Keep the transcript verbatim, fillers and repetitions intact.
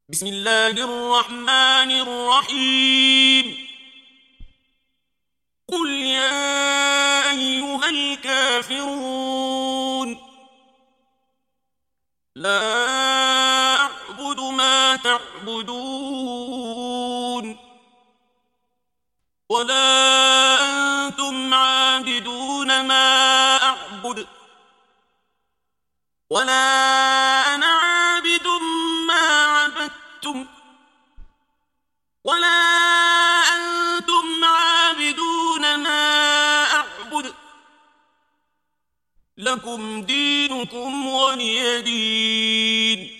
بسم الله الرحمن الرحيم. قل يا أيها الكافرون لا أعبد ما تعبدون ولا أنتم عابدون ما أعبد ولا أنا عابد ما عبدتم ولا أنتم عابدون ما أعبد لكم دينكم ولي دين.